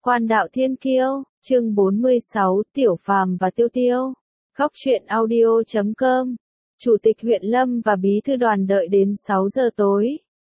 Quan đạo thiên kiêu, chương 46, Tiểu Phàm và Tiêu Tiêu. Góc truyện audio.com. Chủ tịch huyện Lâm và bí thư đoàn đợi đến 6 giờ tối.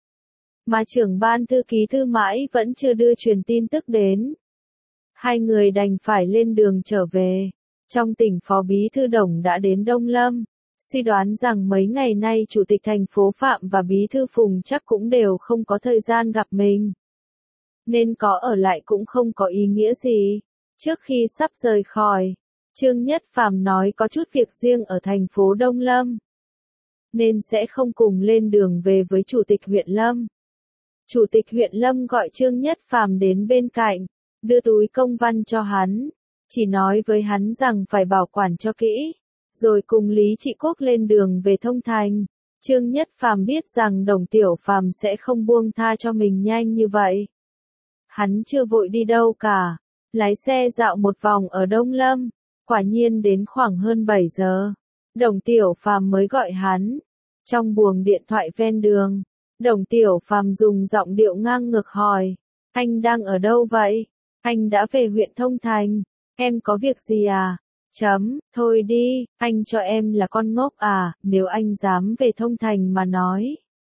Mà trưởng ban thư ký thư mãi vẫn chưa đưa truyền tin tức đến. Hai người đành phải lên đường trở về. Trong tỉnh phó bí thư Đồng đã đến Đông Lâm. Suy đoán rằng mấy ngày nay chủ tịch thành phố Phạm và bí thư Phùng chắc cũng đều không có thời gian gặp mình. Nên có ở lại cũng không có ý nghĩa gì. Trước khi sắp rời khỏi, Trương Nhất Phàm nói có chút việc riêng ở thành phố Đông Lâm. Nên sẽ không cùng lên đường về với chủ tịch huyện Lâm. Chủ tịch huyện Lâm gọi Trương Nhất Phàm đến bên cạnh, đưa túi công văn cho hắn. Chỉ nói với hắn rằng phải bảo quản cho kỹ. Rồi cùng Lý Trị Quốc lên đường về Thông Thành. Trương Nhất Phàm biết rằng Đồng Tiểu Phàm sẽ không buông tha cho mình nhanh như vậy. Hắn chưa vội đi đâu cả, lái xe dạo một vòng ở Đông Lâm, quả nhiên đến khoảng hơn 7 giờ. Đồng Tiểu Phàm mới gọi hắn. Trong buồng điện thoại ven đường, Đồng Tiểu Phàm dùng giọng điệu ngang ngược hỏi, anh đang ở đâu vậy? Anh đã về huyện Thông Thành, em có việc gì à? Thôi đi, anh cho em là con ngốc à, nếu anh dám về Thông Thành mà nói.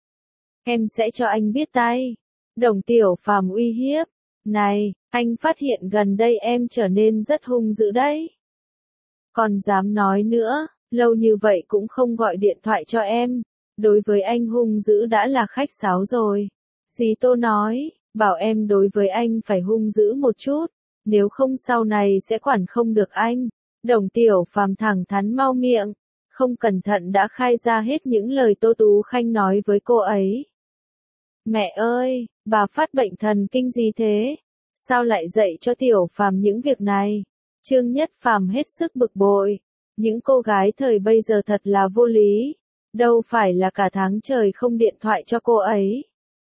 Em sẽ cho anh biết tay. Đồng Tiểu Phàm uy hiếp. Này, anh phát hiện gần đây em trở nên rất hung dữ đấy. Còn dám nói nữa, lâu như vậy cũng không gọi điện thoại cho em. Đối với anh hung dữ đã là khách sáo rồi. Dì Tô nói, bảo em đối với anh phải hung dữ một chút, nếu không sau này sẽ quản không được anh. Đồng Tiểu Phàm thẳng thắn mau miệng, không cẩn thận đã khai ra hết những lời Tô Tú Khanh nói với cô ấy. Mẹ ơi, bà phát bệnh thần kinh gì thế? Sao lại dạy cho Tiểu Phàm những việc này? Trương Nhất Phàm hết sức bực bội. Những cô gái thời bây giờ thật là vô lý. Đâu phải là cả tháng trời không điện thoại cho cô ấy.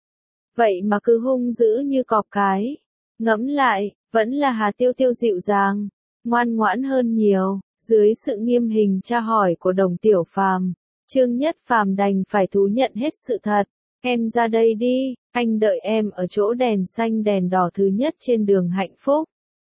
Vậy mà cứ hung dữ như cọp cái. Ngẫm lại, vẫn là Hà Tiêu Tiêu dịu dàng, ngoan ngoãn hơn nhiều. Dưới sự nghiêm hình tra hỏi của Đồng Tiểu Phàm, Trương Nhất Phàm đành phải thú nhận hết sự thật. Em ra đây đi, anh đợi em ở chỗ đèn xanh đèn đỏ thứ nhất trên đường Hạnh Phúc.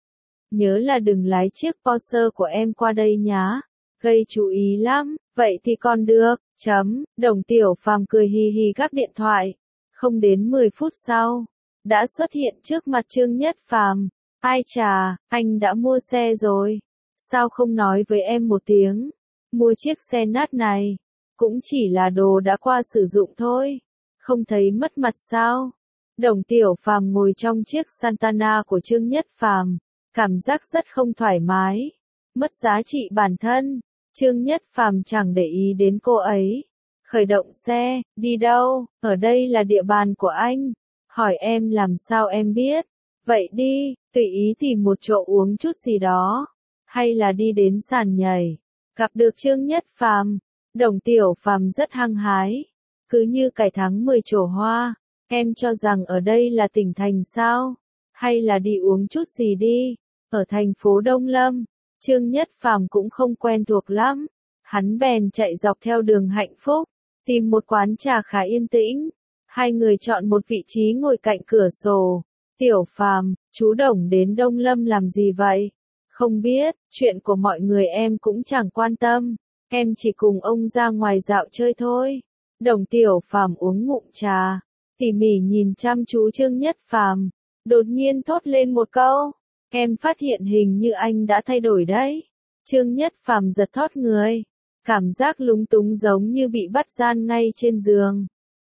Nhớ là đừng lái chiếc Porsche của em qua đây nhá, gây chú ý lắm. Vậy thì còn được. Đồng Tiểu Phàm cười hì hì gác điện thoại. Không đến 10 phút sau, đã xuất hiện trước mặt Trương Nhất Phàm. Ai chà, anh đã mua xe rồi. Sao không nói với em một tiếng? Mua chiếc xe nát này, cũng chỉ là đồ đã qua sử dụng thôi. Không thấy mất mặt sao? Đồng Tiểu Phàm ngồi trong chiếc Santana của Trương Nhất Phàm, cảm giác rất không thoải mái, mất giá trị bản thân. Trương Nhất Phàm chẳng để ý đến cô ấy. Khởi động xe, đi đâu? Ở đây là địa bàn của anh. Hỏi em làm sao em biết? Vậy đi, tùy ý tìm một chỗ uống chút gì đó. Hay là đi đến sàn nhảy. Gặp được Trương Nhất Phàm, Đồng Tiểu Phàm rất hăng hái. Cứ như cải thắng 10 trổ hoa. Em cho rằng ở đây là tỉnh thành sao? Hay là đi uống chút gì đi? Ở thành phố Đông Lâm, Trương Nhất Phàm cũng không quen thuộc lắm. Hắn bèn chạy dọc theo đường Hạnh Phúc, tìm một quán trà khá yên tĩnh. Hai người chọn một vị trí ngồi cạnh cửa sổ. Tiểu Phàm, chú Đồng đến Đông Lâm làm gì vậy? Không biết, chuyện của mọi người em cũng chẳng quan tâm. Em chỉ cùng ông ra ngoài dạo chơi thôi. Đồng Tiểu Phàm uống ngụm trà, tỉ mỉ nhìn chăm chú Trương Nhất Phàm, đột nhiên thốt lên một câu, em phát hiện hình như anh đã thay đổi đấy. Trương Nhất Phàm giật thót người, cảm giác lúng túng giống như bị bắt gian ngay trên giường.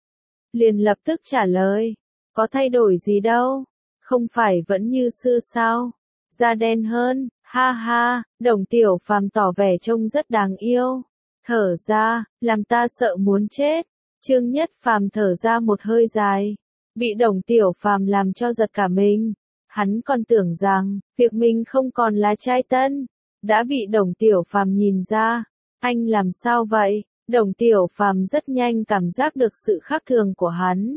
Liền lập tức trả lời, có thay đổi gì đâu, không phải vẫn như xưa sao, da đen hơn, ha ha. Đồng Tiểu Phàm tỏ vẻ trông rất đáng yêu. Thở ra, làm ta sợ muốn chết. Trương Nhất Phàm thở ra một hơi dài, bị Đồng Tiểu Phàm làm cho giật cả mình. Hắn còn tưởng rằng, việc mình không còn là trai tân, đã bị Đồng Tiểu Phàm nhìn ra. Anh làm sao vậy? Đồng Tiểu Phàm rất nhanh cảm giác được sự khác thường của hắn.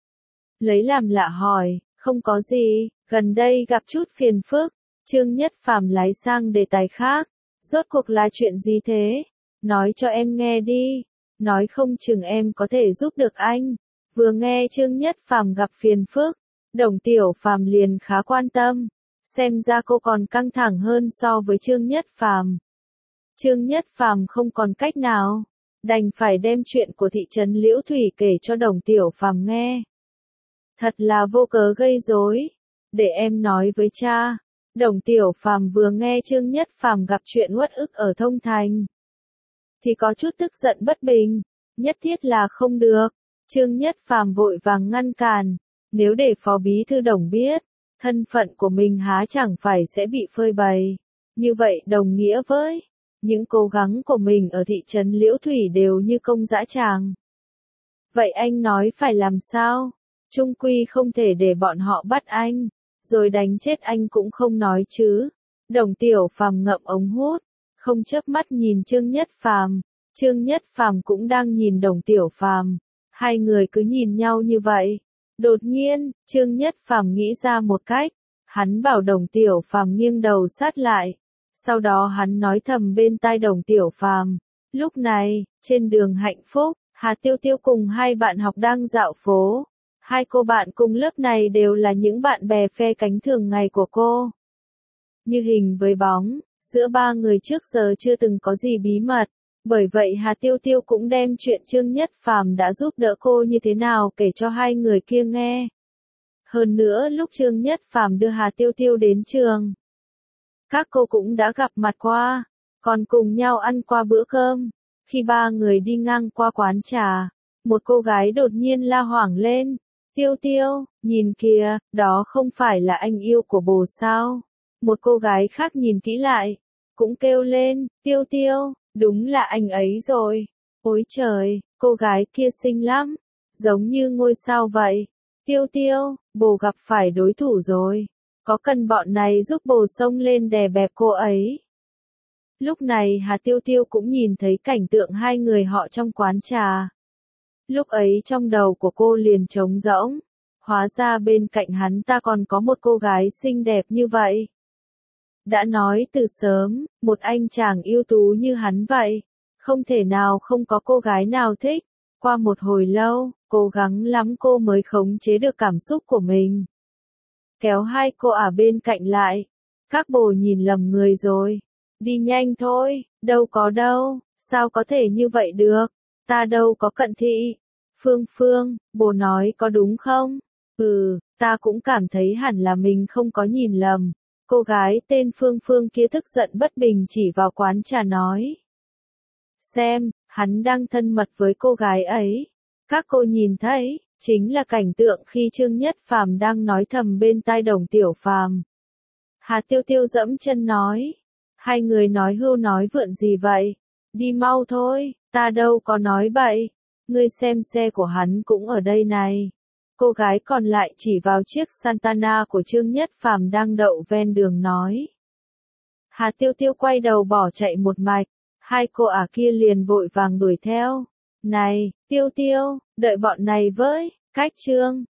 Lấy làm lạ hỏi, không có gì, gần đây gặp chút phiền phức. Trương Nhất Phàm lái sang đề tài khác. Rốt cuộc là chuyện gì thế? Nói cho em nghe đi, nói không chừng em có thể giúp được anh. Vừa nghe Trương Nhất Phàm gặp phiền phức, Đồng Tiểu Phàm liền khá quan tâm. Xem ra cô còn căng thẳng hơn so với Trương Nhất Phàm. Trương Nhất Phàm không còn cách nào, đành phải đem chuyện của thị trấn Liễu Thủy kể cho Đồng Tiểu Phàm nghe. Thật là vô cớ gây rối, để em nói với cha. Đồng Tiểu Phàm vừa nghe Trương Nhất Phàm gặp chuyện uất ức ở Thông Thành, thì có chút tức giận bất bình, nhất thiết là không được. Trương Nhất Phàm vội vàng ngăn cản, nếu để Phó Bí Thư Đồng biết, thân phận của mình há chẳng phải sẽ bị phơi bày. Như vậy đồng nghĩa với những cố gắng của mình ở thị trấn Liễu Thủy đều như công dã tràng. Vậy anh nói phải làm sao? Chung quy không thể để bọn họ bắt anh, rồi đánh chết anh cũng không nói chứ. Đồng Tiểu Phàm ngậm ống hút, không chớp mắt nhìn Trương Nhất Phàm. Trương Nhất Phàm cũng đang nhìn Đồng Tiểu Phàm. Hai người cứ nhìn nhau như vậy. Đột nhiên, Trương Nhất Phàm nghĩ ra một cách. Hắn bảo Đồng Tiểu Phàm nghiêng đầu sát lại. Sau đó hắn nói thầm bên tai Đồng Tiểu Phàm. Lúc này, trên đường Hạnh Phúc, Hà Tiêu Tiêu cùng hai bạn học đang dạo phố. Hai cô bạn cùng lớp này đều là những bạn bè phe cánh thường ngày của cô. Như hình với bóng, giữa ba người trước giờ chưa từng có gì bí mật. Bởi vậy Hà Tiêu Tiêu cũng đem chuyện Trương Nhất Phàm đã giúp đỡ cô như thế nào kể cho hai người kia nghe. Hơn nữa lúc Trương Nhất Phàm đưa Hà Tiêu Tiêu đến trường, các cô cũng đã gặp mặt qua, còn cùng nhau ăn qua bữa cơm. Khi ba người đi ngang qua quán trà, một cô gái đột nhiên la hoảng lên. Tiêu Tiêu, nhìn kìa, đó không phải là anh yêu của bồ sao? Một cô gái khác nhìn kỹ lại, cũng kêu lên, Tiêu Tiêu, đúng là anh ấy rồi. Ôi trời, cô gái kia xinh lắm, giống như ngôi sao vậy. Tiêu Tiêu, bồ gặp phải đối thủ rồi. Có cần bọn này giúp bồ xông lên đè bẹp cô ấy? Lúc này Hà Tiêu Tiêu cũng nhìn thấy cảnh tượng hai người họ trong quán trà. Lúc ấy trong đầu của cô liền trống rỗng. Hóa ra bên cạnh hắn ta còn có một cô gái xinh đẹp như vậy. Đã nói từ sớm, một anh chàng ưu tú như hắn vậy, không thể nào không có cô gái nào thích. Qua một hồi lâu, cố gắng lắm cô mới khống chế được cảm xúc của mình. Kéo hai cô ở bên cạnh lại. Các bồ nhìn lầm người rồi. Đi nhanh thôi, đâu có đâu, sao có thể như vậy được, ta đâu có cận thị. Phương Phương, bồ nói có đúng không? Ta cũng cảm thấy hẳn là mình không có nhìn lầm. Cô gái tên Phương Phương kia tức giận bất bình chỉ vào quán trà nói. Xem, hắn đang thân mật với cô gái ấy. Các cô nhìn thấy, chính là cảnh tượng khi Trương Nhất Phàm đang nói thầm bên tai Đồng Tiểu Phàm. Hà Tiêu Tiêu dẫm chân nói. Hai người nói hưu nói vượn gì vậy? Đi mau thôi, ta đâu có nói bậy. Ngươi xem xe của hắn cũng ở đây này. Cô gái còn lại chỉ vào chiếc Santana của Trương Nhất Phàm đang đậu ven đường nói. Hà Tiêu Tiêu quay đầu bỏ chạy một mạch. Hai cô ả kia liền vội vàng đuổi theo. Này, Tiêu Tiêu, đợi bọn này với, cách Trương